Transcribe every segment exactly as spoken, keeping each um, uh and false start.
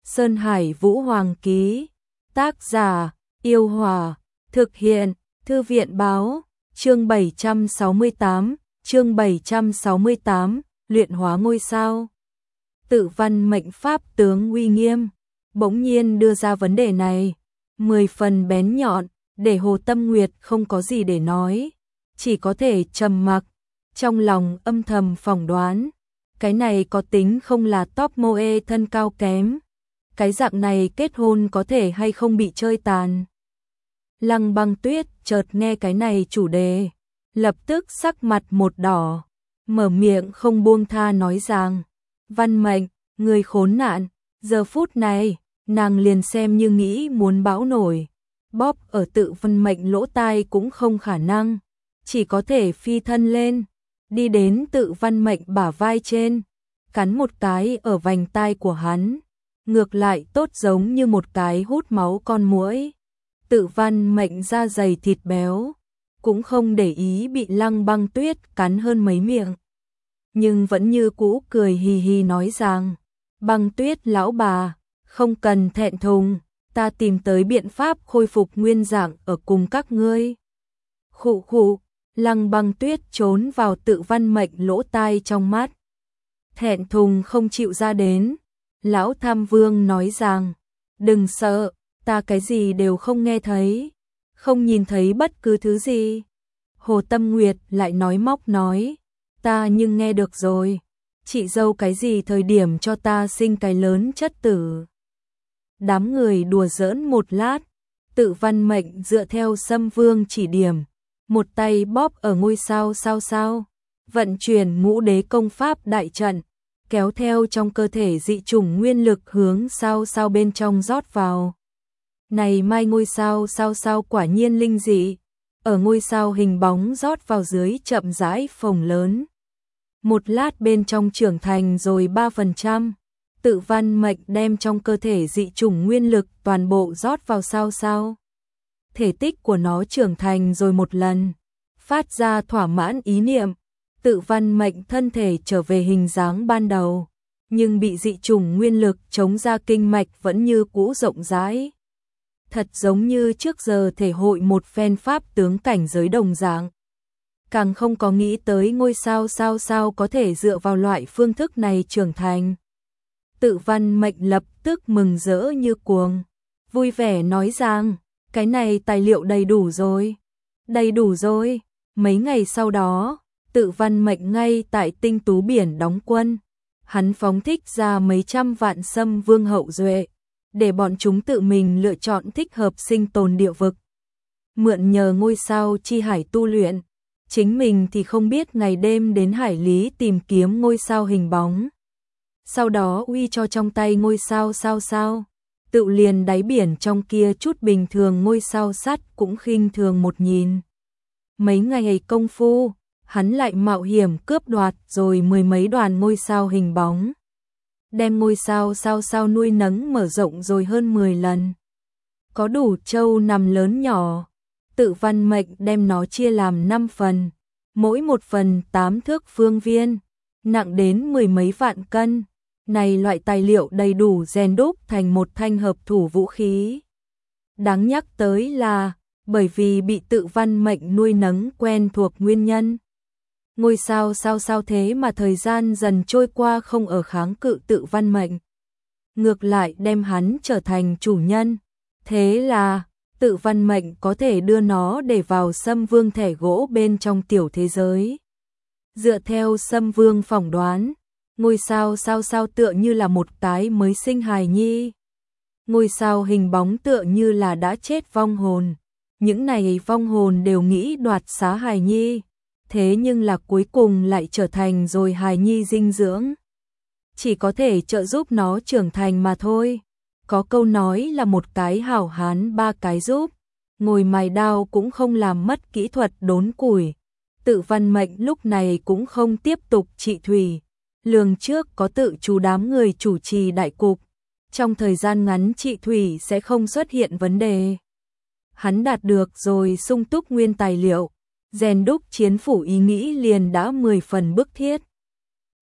Sơn Hải Vũ Hoàng ký. Tác giả: Yêu Hòa. Thực hiện: Thư viện báo. Chương bảy trăm sáu mươi tám, chương bảy trăm sáu mươi tám, luyện hóa ngôi sao. Tự văn mệnh pháp tướng uy nghiêm, bỗng nhiên đưa ra vấn đề này, mười phần bén nhọn, để Hồ Tâm Nguyệt không có gì để nói, chỉ có thể trầm mặc, trong lòng âm thầm phỏng đoán, cái này có tính không là top moe thân cao kém, cái dạng này kết hôn có thể hay không bị chơi tàn. Lăng Băng Tuyết chợt nghe cái này chủ đề, lập tức sắc mặt một đỏ, mở miệng không buông tha nói rằng, Văn Mệnh, người khốn nạn, giờ phút này, nàng liền xem như nghĩ muốn bão nổi, bóp ở Tự Văn Mệnh lỗ tai cũng không khả năng, chỉ có thể phi thân lên, đi đến Tự Văn Mệnh bả vai trên, cắn một cái ở vành tai của hắn, ngược lại tốt giống như một cái hút máu con muỗi. Tự Văn Mệnh da dày thịt béo, cũng không để ý bị Lăng Băng Tuyết cắn hơn mấy miệng. Nhưng vẫn như cũ cười hì hì nói rằng, Băng Tuyết lão bà, không cần thẹn thùng, ta tìm tới biện pháp khôi phục nguyên dạng ở cùng các ngươi. Khụ khụ, Lăng Băng Tuyết trốn vào Tự Văn Mệnh lỗ tai trong mắt. Thẹn thùng không chịu ra đến, lão Tham Vương nói rằng, đừng sợ, ta cái gì đều không nghe thấy, không nhìn thấy bất cứ thứ gì. Hồ Tâm Nguyệt lại nói móc nói, ta nhưng nghe được rồi, chị dâu cái gì thời điểm cho ta sinh cái lớn chất tử. Đám người đùa giỡn một lát, Tự Văn Mệnh dựa theo Sâm Vương chỉ điểm, một tay bóp ở ngôi sao sao sao, vận chuyển ngũ đế công pháp đại trận, kéo theo trong cơ thể dị chủng nguyên lực hướng sao sao bên trong rót vào. Này mai ngôi sao sao sao quả nhiên linh dị, ở ngôi sao hình bóng rót vào dưới chậm rãi phồng lớn. Một lát bên trong trưởng thành rồi ba phần trăm, Tự Văn Mệnh đem trong cơ thể dị chủng nguyên lực toàn bộ rót vào sao sao. Thể tích của nó trưởng thành rồi một lần, phát ra thỏa mãn ý niệm, Tự Văn Mệnh thân thể trở về hình dáng ban đầu, nhưng bị dị chủng nguyên lực chống ra kinh mạch vẫn như cũ rộng rãi. Thật giống như trước giờ thể hội một phen pháp tướng cảnh giới đồng dạng. Càng không có nghĩ tới ngôi sao sao sao có thể dựa vào loại phương thức này trưởng thành. Tự Văn Mệnh lập tức mừng rỡ như cuồng, vui vẻ nói rằng, cái này tài liệu đầy đủ rồi, đầy đủ rồi. Mấy ngày sau đó, Tự Văn Mệnh ngay tại Tinh Tú Biển đóng quân, hắn phóng thích ra mấy trăm vạn Sâm Vương hậu duệ, để bọn chúng tự mình lựa chọn thích hợp sinh tồn địa vực. Mượn nhờ ngôi sao chi hải tu luyện, chính mình thì không biết ngày đêm đến hải lý tìm kiếm ngôi sao hình bóng. Sau đó uy cho trong tay ngôi sao sao sao, tự liền đáy biển trong kia chút bình thường ngôi sao sắt cũng khinh thường một nhìn. Mấy ngày công phu, hắn lại mạo hiểm cướp đoạt rồi mười mấy đoàn ngôi sao hình bóng. Đem ngôi sao sao sao nuôi nấng mở rộng rồi hơn mười lần. Có đủ châu nằm lớn nhỏ, Tự Văn Mệnh đem nó chia làm năm phần, mỗi một phần tám thước phương viên, nặng đến mười mấy vạn cân. Này loại tài liệu đầy đủ rèn đúc thành một thanh hợp thủ vũ khí. Đáng nhắc tới là, bởi vì bị Tự Văn Mệnh nuôi nấng quen thuộc nguyên nhân. Ngôi sao sao sao thế mà thời gian dần trôi qua không ở kháng cự Tự Văn Mệnh. Ngược lại đem hắn trở thành chủ nhân. Thế là, Tự Văn Mệnh có thể đưa nó để vào Sâm Vương thẻ gỗ bên trong tiểu thế giới. Dựa theo Sâm Vương phỏng đoán, ngôi sao sao sao tựa như là một cái mới sinh hài nhi. Ngôi sao hình bóng tựa như là đã chết vong hồn. Những này vong hồn đều nghĩ đoạt xá hài nhi. Thế nhưng là cuối cùng lại trở thành rồi hài nhi dinh dưỡng. Chỉ có thể trợ giúp nó trưởng thành mà thôi. Có câu nói là một cái hảo hán ba cái giúp. Ngồi mài đao cũng không làm mất kỹ thuật đốn củi. Tự Văn Mệnh lúc này cũng không tiếp tục trị thủy. Lường trước có tự chú đám người chủ trì đại cục. Trong thời gian ngắn trị thủy sẽ không xuất hiện vấn đề. Hắn đạt được rồi sung túc nguyên tài liệu. Rèn đúc chiến phủ ý nghĩ liền đã mười phần bức thiết.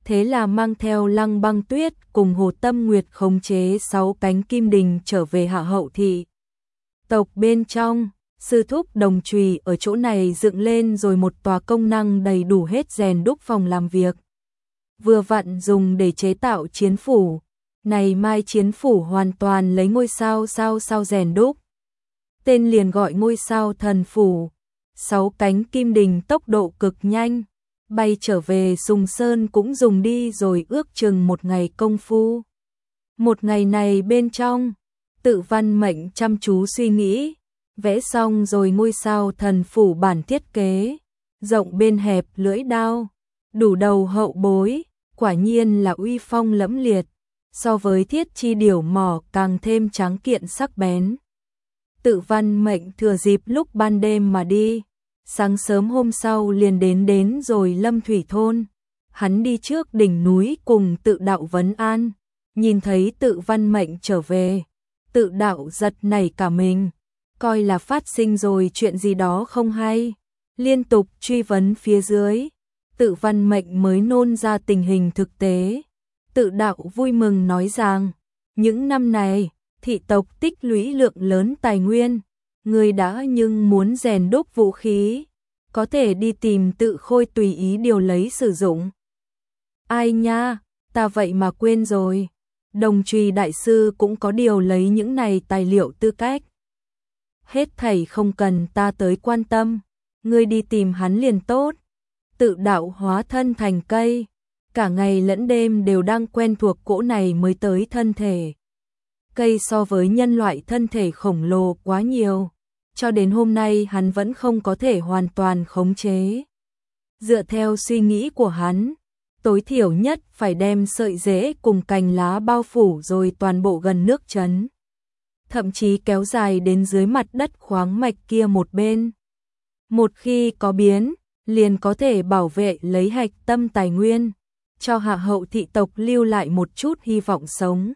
Thế là mang theo Lăng Băng Tuyết cùng Hồ Tâm Nguyệt khống chế sáu cánh kim đình trở về Hạ Hậu thị tộc bên trong. Sư thúc Đồng Trùy ở chỗ này dựng lên rồi một tòa công năng đầy đủ hết rèn đúc phòng làm việc. Vừa vặn dùng để chế tạo chiến phủ. Này mai chiến phủ hoàn toàn lấy ngôi sao sao sao rèn đúc. Tên liền gọi ngôi sao thần phủ. Sáu cánh kim đình tốc độ cực nhanh. Bay trở về Sùng Sơn cũng dùng đi rồi ước chừng một ngày công phu. Một ngày này bên trong, Tự Văn Mệnh chăm chú suy nghĩ. Vẽ xong rồi ngôi sao thần phủ bản thiết kế. Rộng bên hẹp lưỡi đao. Đủ đầu hậu bối. Quả nhiên là uy phong lẫm liệt. So với thiết chi điểu mỏ càng thêm tráng kiện sắc bén. Tự Văn Mệnh thừa dịp lúc ban đêm mà đi. Sáng sớm hôm sau liền đến đến rồi Lâm Thủy Thôn. Hắn đi trước đỉnh núi cùng Tự Đạo vấn an. Nhìn thấy Tự Văn Mệnh trở về. Tự Đạo giật nảy cả mình. Coi là phát sinh rồi chuyện gì đó không hay. Liên tục truy vấn phía dưới. Tự Văn Mệnh mới nôn ra tình hình thực tế. Tự Đạo vui mừng nói rằng, những năm này, thị tộc tích lũy lượng lớn tài nguyên, người đã nhưng muốn rèn đúc vũ khí, có thể đi tìm Tự Khôi tùy ý điều lấy sử dụng. Ai nha, ta vậy mà quên rồi. Đồng Trùy đại sư cũng có điều lấy những này tài liệu tư cách. Hết thảy không cần ta tới quan tâm, ngươi đi tìm hắn liền tốt. Tự Đạo hóa thân thành cây, cả ngày lẫn đêm đều đang quen thuộc cỗ này mới tới thân thể. Cây so với nhân loại thân thể khổng lồ quá nhiều, cho đến hôm nay hắn vẫn không có thể hoàn toàn khống chế. Dựa theo suy nghĩ của hắn, tối thiểu nhất phải đem sợi rễ cùng cành lá bao phủ rồi toàn bộ gần nước chấn. Thậm chí kéo dài đến dưới mặt đất khoáng mạch kia một bên. Một khi có biến, liền có thể bảo vệ lấy hạch tâm tài nguyên, cho Hạ Hậu thị tộc lưu lại một chút hy vọng sống.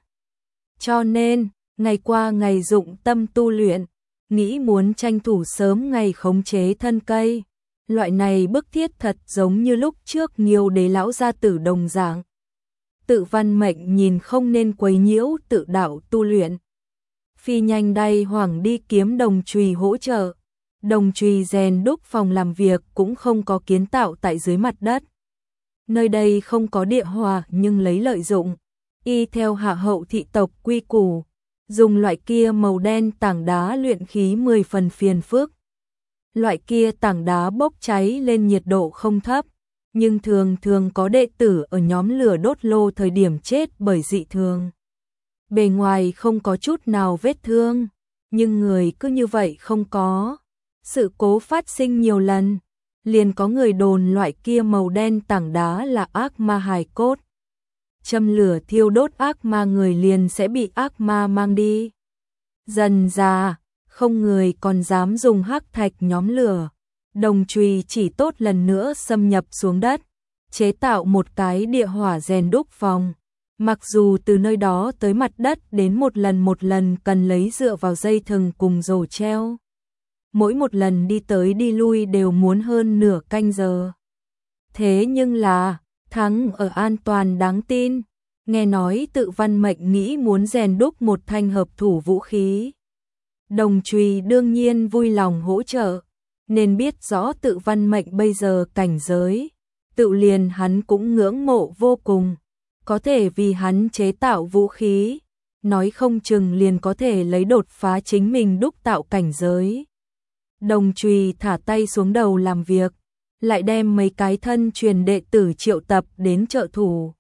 Cho nên, ngày qua ngày dụng tâm tu luyện, nghĩ muốn tranh thủ sớm ngày khống chế thân cây. Loại này bức thiết thật giống như lúc trước Nghiêu Đế lão gia tử đồng dạng. Tự Văn Mệnh nhìn không nên quấy nhiễu Tự Đạo tu luyện. Phi nhanh đay hoảng đi kiếm Đồng Trùy hỗ trợ. Đồng Trùy rèn đúc phòng làm việc cũng không có kiến tạo tại dưới mặt đất. Nơi đây không có địa hòa nhưng lấy lợi dụng. Y theo Hạ Hậu thị tộc quy củ, dùng loại kia màu đen tảng đá luyện khí mười phần phiền phức. Loại kia tảng đá bốc cháy lên nhiệt độ không thấp, nhưng thường thường có đệ tử ở nhóm lửa đốt lô thời điểm chết bởi dị thường. Bề ngoài không có chút nào vết thương, nhưng người cứ như vậy không có. Sự cố phát sinh nhiều lần, liền có người đồn loại kia màu đen tảng đá là ác ma hài cốt. Châm lửa thiêu đốt ác ma người liền sẽ bị ác ma mang đi. Dần dà, không người còn dám dùng hắc thạch nhóm lửa. Đồng Trùy chỉ tốt lần nữa xâm nhập xuống đất, chế tạo một cái địa hỏa rèn đúc phòng. Mặc dù từ nơi đó tới mặt đất đến một lần một lần cần lấy dựa vào dây thừng cùng rổ treo. Mỗi một lần đi tới đi lui đều muốn hơn nửa canh giờ. Thế nhưng là, thắng ở an toàn đáng tin. Nghe nói Tự Văn Mệnh nghĩ muốn rèn đúc một thanh hợp thủ vũ khí. Đồng Trùy đương nhiên vui lòng hỗ trợ, nên biết rõ Tự Văn Mệnh bây giờ cảnh giới. Tự liền hắn cũng ngưỡng mộ vô cùng. Có thể vì hắn chế tạo vũ khí, nói không chừng liền có thể lấy đột phá chính mình đúc tạo cảnh giới. Đồng Trùy thả tay xuống đầu làm việc, lại đem mấy cái thân truyền đệ tử triệu tập đến trợ thủ.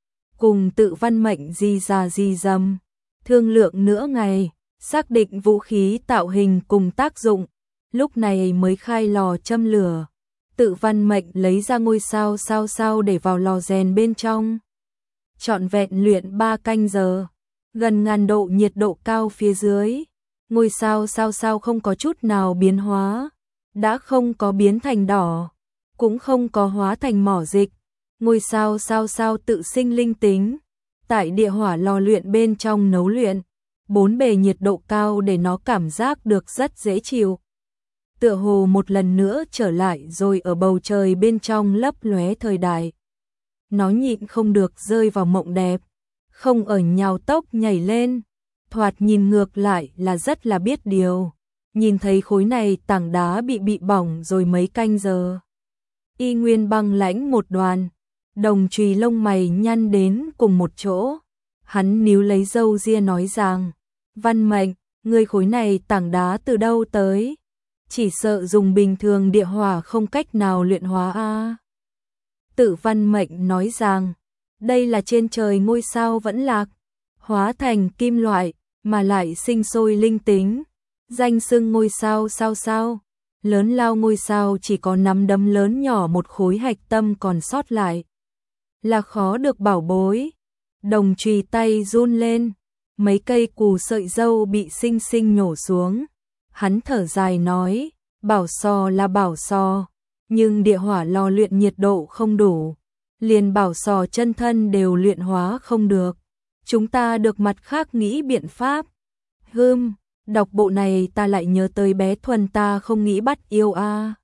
Cùng Tự Văn Mệnh di ra di dâm, thương lượng nửa ngày, xác định vũ khí tạo hình cùng tác dụng, lúc này mới khai lò châm lửa. Tự Văn Mệnh lấy ra ngôi sao sao sao để vào lò rèn bên trong. Trọn vẹn luyện ba canh giờ, gần ngàn độ nhiệt độ cao phía dưới. Ngôi sao sao sao không có chút nào biến hóa, đã không có biến thành đỏ, cũng không có hóa thành mỏ dịch. Ngôi sao sao sao tự sinh linh tính, tại địa hỏa lò luyện bên trong nấu luyện, bốn bề nhiệt độ cao để nó cảm giác được rất dễ chịu. Tựa hồ một lần nữa trở lại rồi ở bầu trời bên trong lấp lóe thời đại. nó nhịn không được rơi vào mộng đẹp, không ở nhào tốc nhảy lên, thoạt nhìn ngược lại là rất là biết điều. Nhìn thấy khối này tảng đá bị bị bỏng rồi mấy canh giờ. Y nguyên băng lãnh một đoàn, Đồng Trùy lông mày nhăn đến cùng một chỗ. Hắn níu lấy râu ria nói rằng, Văn Mệnh, ngươi khối này tảng đá từ đâu tới? Chỉ sợ dùng bình thường địa hỏa không cách nào luyện hóa a. Tự Văn Mệnh nói rằng, đây là trên trời ngôi sao vẫn lạc, hóa thành kim loại, mà lại sinh sôi linh tính. Danh xưng ngôi sao sao sao, lớn lao ngôi sao chỉ có nắm đấm lớn nhỏ một khối hạch tâm còn sót lại. Là khó được bảo bối. Đồng Trùy tay run lên, mấy cây cù sợi dâu bị xinh xinh nhổ xuống. Hắn thở dài nói, bảo sò là bảo sò, nhưng địa hỏa lò luyện nhiệt độ không đủ, liền bảo sò chân thân đều luyện hóa không được. Chúng ta được mặt khác nghĩ biện pháp. Hừm, đọc bộ này ta lại nhớ tới bé Thuần ta không nghĩ bắt yêu a.